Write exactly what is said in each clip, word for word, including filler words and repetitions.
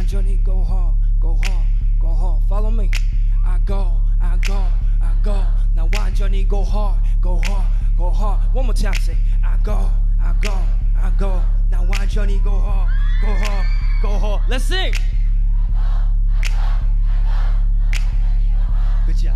완전히 go hard, go hard, go hard. Follow me. I go, I go, I go. 나 완전히 go hard, go hard, go hard. One more time, say I go, I go, I go. 나 완전히 go hard, go hard, go hard. Let's sing. 그치야.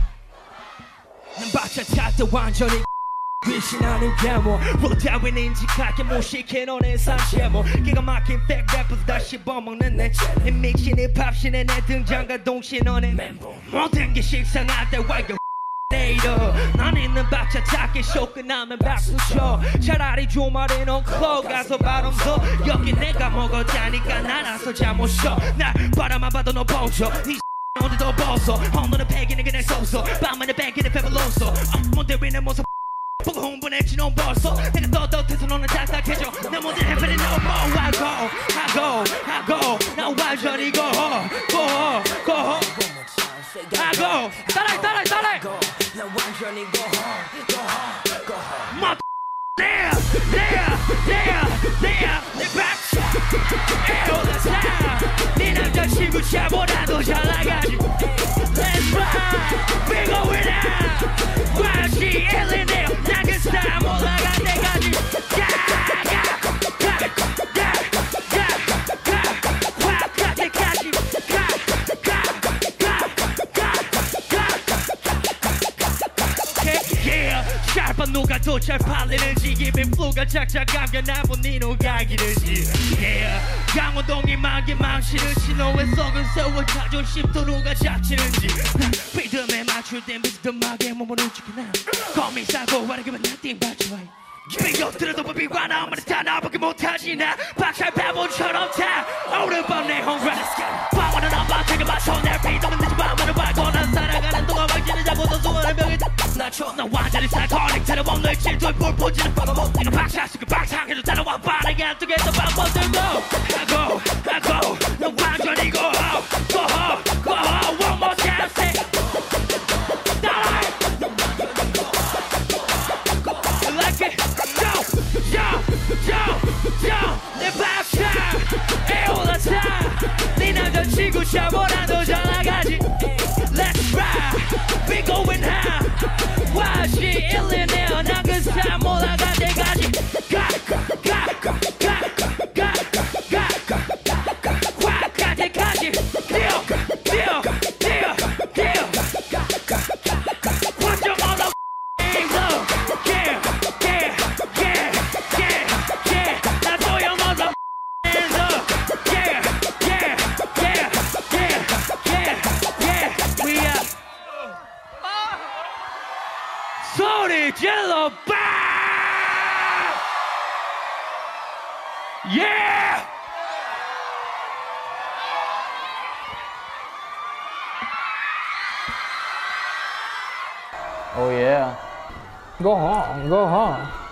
난 박자 찰때 완전히 귀신하는 데모 롤 따윈 인식하게 무식해 너네 산채모 기가 막힌 팩 래퍼도 다 씹어먹는 내내 믹신 힙합신의 내 등장과 동시에 너네 멘붕 모든 게 식상할 때 와요 내일어 난 있는 박자 찾기 쇼 끝나면 박수 쳐 차라리 주말에 넌 클럽 가서 바람 써 여기 내가 먹었다니까 나라서 잠 못 쉬어 날 바라만 봐도 너 보죠 오늘도 벗어 오늘은 패기는 그냥 쏘소 밤에는 패기는 페블로소 모델이는 모습 보고 흥분했지 넌 벌써 내가 떳떳해서 너는 딱딱해져 내 모든 해변이 no more I go I go I go 나 완전히 go go go I go 따라해 따라해 따라해 나 완전히 go go go 마 there there there there 내 박자 에어다 네 남자친구 차보다도 잘 나가지 Let's ride we going out 와시 일리네요 난 그 스타일 올라갈 때까지 가가가가가가가갈 때까지 가가가가가 Yeah 짧은 누가 더 잘 팔리는지 입에 플로가 착착 감겨 나본 니 누가 기는지 Yeah 강원동이 만개 망치는지 너의 썩은 세월 자존심도 누가 잡치는지 리듬에 맞출 땐 비스듬하게 몸을 움직이나 고민 싸고 화내기만 나띵 받쳐 비교 들어도 법이 와나 아무리 다 나밖에 못하지 나 박살 바보처럼 타 오랜밤 내 홈런 방어는 안 박혀가 맞춰 내 비동은 늦은 밤을 말고 난 살아가는 동안 왕진을 잡고도 수많은 병이 낮춰 나 완전히 사이코닉 테러범 널 질투에 볼 보지는 바보 못 네가 박살시켜 박상해도 따라와 빠르게 안 뜨겠어 방법 들고 I go I go 나 완전히 go go go one more time say 내 박자 에올라타 네 남자친구 샤보라도 잘 나가지 Let's ride we going high 와시 일리네요 난 그 스타일 몰아갈 때까지 가가가가가가가가가가 화갈 때까지 뛰어 뛰어 뛰어 뛰어 완전 all 소리 질러 빠! Yeah! Oh yeah. Go hard, go hard.